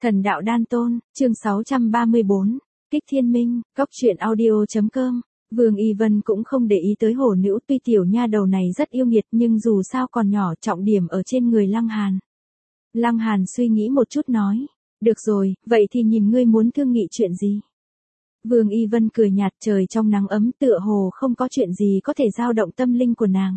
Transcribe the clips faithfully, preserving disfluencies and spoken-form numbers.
Thần đạo đan tôn, chương sáu trăm ba mươi bốn, Kích Thiên Minh, Cóc truyện audio.com. Vương Y Vân cũng không để ý tới Hồ Nữ, tuy tiểu nha đầu này rất yêu nghiệt nhưng dù sao còn nhỏ, trọng điểm ở trên người Lăng Hàn. Lăng Hàn suy nghĩ một chút nói, được rồi, vậy thì nhìn ngươi muốn thương nghị chuyện gì. Vương Y Vân cười nhạt, trời trong nắng ấm tựa hồ không có chuyện gì có thể dao động tâm linh của nàng.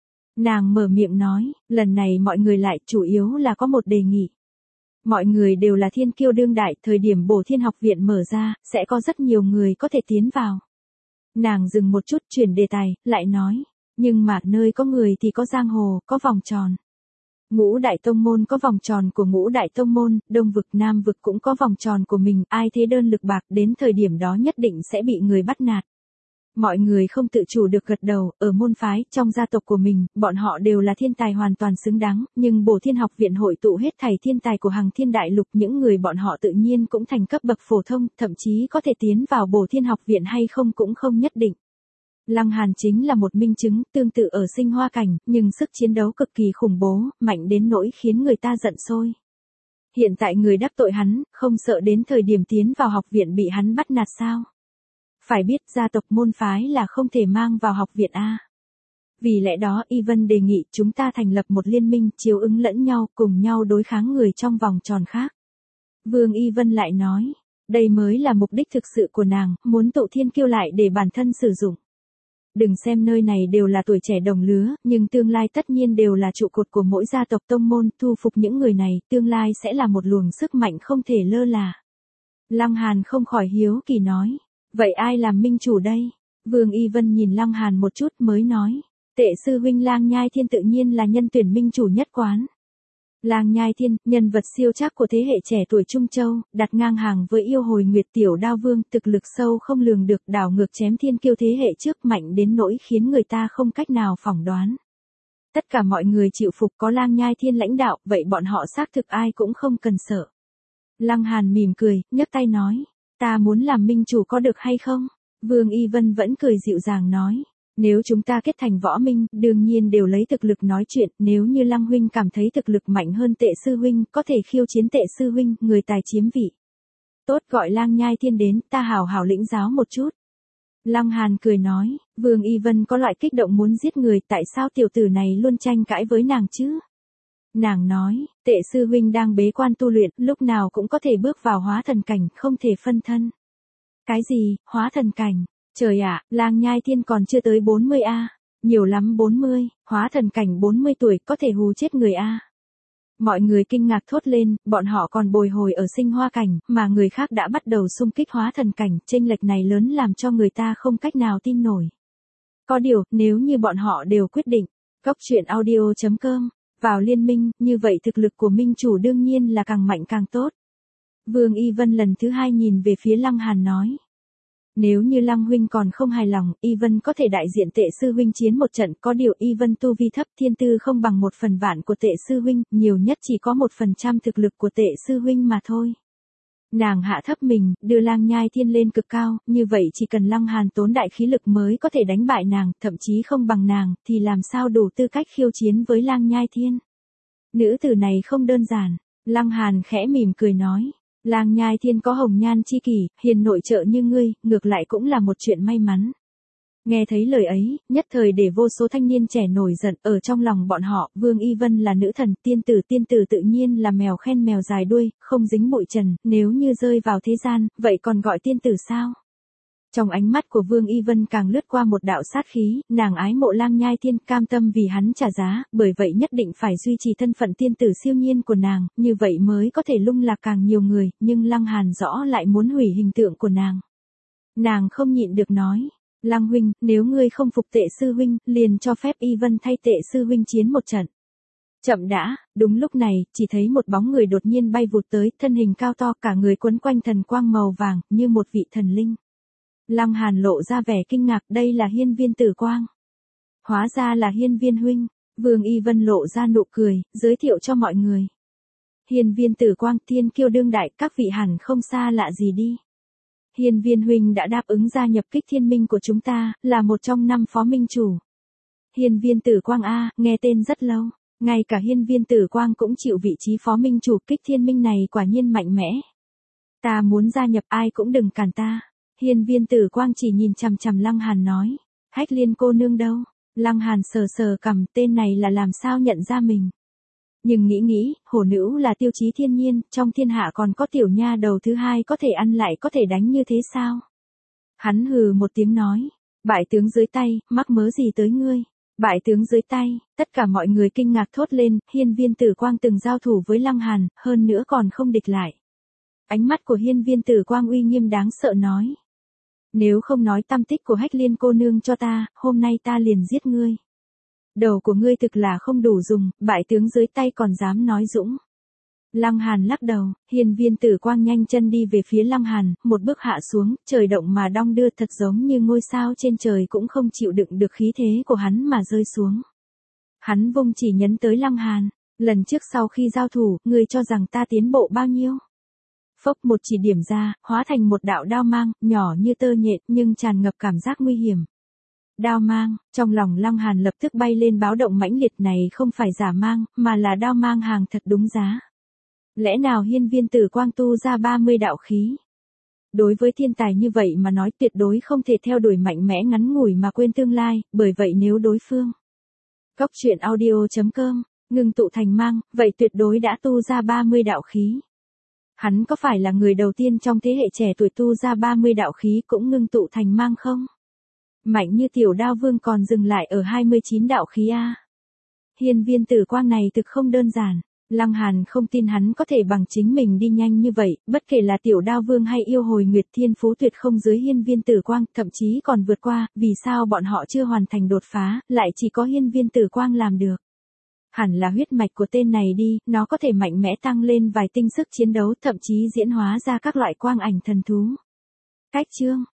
Nàng mở miệng nói, lần này mọi người lại chủ yếu là có một đề nghị. Mọi người đều là thiên kiêu đương đại, thời điểm Bổ Thiên học viện mở ra, sẽ có rất nhiều người có thể tiến vào. Nàng dừng một chút chuyển đề tài, lại nói, nhưng mà nơi có người thì có giang hồ, có vòng tròn. Ngũ đại tông môn có vòng tròn của ngũ đại tông môn, đông vực nam vực cũng có vòng tròn của mình, ai thế đơn lực bạc đến thời điểm đó nhất định sẽ bị người bắt nạt. Mọi người không tự chủ được gật đầu, ở môn phái, trong gia tộc của mình, bọn họ đều là thiên tài hoàn toàn xứng đáng, nhưng Bổ Thiên học viện hội tụ hết thảy thiên tài của Hằng Thiên Đại Lục, những người bọn họ tự nhiên cũng thành cấp bậc phổ thông, thậm chí có thể tiến vào Bổ Thiên học viện hay không cũng không nhất định. Lăng Hàn chính là một minh chứng, tương tự ở Sinh Hoa Cảnh, nhưng sức chiến đấu cực kỳ khủng bố, mạnh đến nỗi khiến người ta giận sôi. Hiện tại người đắc tội hắn, không sợ đến thời điểm tiến vào học viện bị hắn bắt nạt sao? Phải biết gia tộc môn phái là không thể mang vào học viện A. Vì lẽ đó Y Vân đề nghị chúng ta thành lập một liên minh chiếu ứng lẫn nhau, cùng nhau đối kháng người trong vòng tròn khác. Vương Y Vân lại nói, đây mới là mục đích thực sự của nàng, muốn tụ thiên kiêu lại để bản thân sử dụng. Đừng xem nơi này đều là tuổi trẻ đồng lứa, nhưng tương lai tất nhiên đều là trụ cột của mỗi gia tộc tông môn, thu phục những người này, tương lai sẽ là một luồng sức mạnh không thể lơ là. Lăng Hàn không khỏi hiếu kỳ nói. Vậy ai làm minh chủ đây? Vương Y Vân nhìn Lăng Hàn một chút mới nói. Tệ sư huynh Lang Nhai Thiên tự nhiên là nhân tuyển minh chủ nhất quán. Lang Nhai Thiên, nhân vật siêu chắc của thế hệ trẻ tuổi Trung Châu, đặt ngang hàng với yêu hồi Nguyệt Tiểu Đao Vương, thực lực sâu không lường được, đảo ngược chém thiên kiêu thế hệ trước, mạnh đến nỗi khiến người ta không cách nào phỏng đoán. Tất cả mọi người chịu phục, có Lang Nhai Thiên lãnh đạo, vậy bọn họ xác thực ai cũng không cần sợ. Lăng Hàn mỉm cười, nhấc tay nói. Ta muốn làm minh chủ có được hay không? Vương Y Vân vẫn cười dịu dàng nói. Nếu chúng ta kết thành võ minh, đương nhiên đều lấy thực lực nói chuyện, nếu như Lăng huynh cảm thấy thực lực mạnh hơn Tệ sư huynh, có thể khiêu chiến Tệ sư huynh, người tài chiếm vị. Tốt, gọi Lang Nhai Thiên đến, ta hảo hảo lĩnh giáo một chút. Lăng Hàn cười nói, Vương Y Vân có loại kích động muốn giết người, tại sao tiểu tử này luôn tranh cãi với nàng chứ? Nàng nói, Tệ sư huynh đang bế quan tu luyện, lúc nào cũng có thể bước vào hóa thần cảnh, không thể phân thân. Cái gì, hóa thần cảnh? Trời ạ, Lang Nhai Thiên còn chưa tới bốn mươi a, nhiều lắm bốn mươi, hóa thần cảnh bốn mươi tuổi có thể hù chết người a. Mọi người kinh ngạc thốt lên, bọn họ còn bồi hồi ở Sinh Hoa Cảnh, mà người khác đã bắt đầu xung kích hóa thần cảnh, chênh lệch này lớn làm cho người ta không cách nào tin nổi. Có điều, nếu như bọn họ đều quyết định, Cóc truyện audio.com. Vào liên minh, như vậy thực lực của minh chủ đương nhiên là càng mạnh càng tốt. Vương Y Vân lần thứ hai nhìn về phía Lăng Hàn nói. Nếu như Lăng huynh còn không hài lòng, Y Vân có thể đại diện Tệ sư huynh chiến một trận, có điều Y Vân tu vi thấp, thiên tư không bằng một phần vạn của Tệ sư huynh, nhiều nhất chỉ có một phần trăm thực lực của Tệ sư huynh mà thôi. Nàng hạ thấp mình, đưa Lang Nhai Thiên lên cực cao, như vậy chỉ cần Lăng Hàn tốn đại khí lực mới có thể đánh bại nàng, thậm chí không bằng nàng, thì làm sao đủ tư cách khiêu chiến với Lang Nhai Thiên. Nữ tử này không đơn giản, Lăng Hàn khẽ mỉm cười nói, Lang Nhai Thiên có hồng nhan chi kỷ, hiền nội trợ như ngươi, ngược lại cũng là một chuyện may mắn. Nghe thấy lời ấy, nhất thời để vô số thanh niên trẻ nổi giận, ở trong lòng bọn họ, Vương Y Vân là nữ thần, tiên tử tiên tử tự nhiên là mèo khen mèo dài đuôi, không dính bụi trần, nếu như rơi vào thế gian, vậy còn gọi tiên tử sao? Trong ánh mắt của Vương Y Vân càng lướt qua một đạo sát khí, nàng ái mộ Lang Nhai Thiên, cam tâm vì hắn trả giá, bởi vậy nhất định phải duy trì thân phận tiên tử siêu nhiên của nàng, như vậy mới có thể lung lạc càng nhiều người, nhưng Lăng Hàn rõ lại muốn hủy hình tượng của nàng. Nàng không nhịn được nói. Lăng huynh, nếu ngươi không phục Tệ sư huynh, liền cho phép Y Vân thay Tệ sư huynh chiến một trận. Chậm đã, đúng lúc này, chỉ thấy một bóng người đột nhiên bay vụt tới, thân hình cao to, cả người quấn quanh thần quang màu vàng, như một vị thần linh. Lăng Hàn lộ ra vẻ kinh ngạc, đây là Hiên Viên Tử Quang. Hóa ra là Hiên Viên huynh. Vương Y Vân lộ ra nụ cười, giới thiệu cho mọi người. Hiên Viên Tử Quang, thiên kiêu đương đại, các vị hẳn không xa lạ gì đi. Hiên Viên huynh đã đáp ứng gia nhập Kích Thiên Minh của chúng ta, là một trong năm phó minh chủ. Hiên Viên Tử Quang a, nghe tên rất lâu. Ngay cả hiên viên tử quang cũng chịu vị trí phó minh chủ, Kích Thiên Minh này quả nhiên mạnh mẽ. Ta muốn gia nhập, ai cũng đừng cản ta. Hiên viên tử quang chỉ nhìn chằm chằm Lăng Hàn nói. Hách Liên cô nương đâu? Lăng Hàn sờ sờ cằm, tên này là làm sao nhận ra mình. Nhưng nghĩ nghĩ, hổ nữ là tiêu chí thiên nhiên, trong thiên hạ còn có tiểu nha đầu thứ hai có thể ăn lại có thể đánh như thế sao? Hắn hừ một tiếng nói. Bại tướng dưới tay, mắc mớ gì tới ngươi? Bại tướng dưới tay, tất cả mọi người kinh ngạc thốt lên, hiên viên tử quang từng giao thủ với Lăng Hàn, hơn nữa còn không địch lại. Ánh mắt của hiên viên tử quang uy nghiêm đáng sợ nói. Nếu không nói tâm tích của Hách Liên cô nương cho ta, hôm nay ta liền giết ngươi. Đầu của ngươi thực là không đủ dùng, bại tướng dưới tay còn dám nói dũng. Lăng Hàn lắc đầu, hiên viên tử quang nhanh chân đi về phía Lăng Hàn, một bước hạ xuống, trời động mà đong đưa, thật giống như ngôi sao trên trời cũng không chịu đựng được khí thế của hắn mà rơi xuống. Hắn vung chỉ nhấn tới Lăng Hàn, lần trước sau khi giao thủ, ngươi cho rằng ta tiến bộ bao nhiêu? Phốc, một chỉ điểm ra, hóa thành một đạo đao mang, nhỏ như tơ nhện nhưng tràn ngập cảm giác nguy hiểm. Đao mang, trong lòng Lăng Hàn lập tức bay lên báo động mãnh liệt, này không phải giả mang, mà là đao mang hàng thật đúng giá. Lẽ nào hiên viên tử quang tu ra ba mươi đạo khí? Đối với thiên tài như vậy mà nói, tuyệt đối không thể theo đuổi mạnh mẽ ngắn ngủi mà quên tương lai, bởi vậy nếu đối phương Cốc truyện audio chấm com ngưng tụ thành mang, vậy tuyệt đối đã tu ra ba mươi đạo khí. Hắn có phải là người đầu tiên trong thế hệ trẻ tuổi tu ra ba mươi đạo khí cũng ngưng tụ thành mang không? Mạnh như tiểu đao vương còn dừng lại ở hai mươi chín đạo khí a. Hiên viên tử quang này thực không đơn giản. Lăng Hàn không tin hắn có thể bằng chính mình đi nhanh như vậy, bất kể là tiểu đao vương hay yêu hồi nguyệt thiên phú tuyệt không dưới hiên viên tử quang, thậm chí còn vượt qua, vì sao bọn họ chưa hoàn thành đột phá, lại chỉ có hiên viên tử quang làm được. Hẳn là huyết mạch của tên này đi, nó có thể mạnh mẽ tăng lên vài tinh sức chiến đấu, thậm chí diễn hóa ra các loại quang ảnh thần thú. Cách chương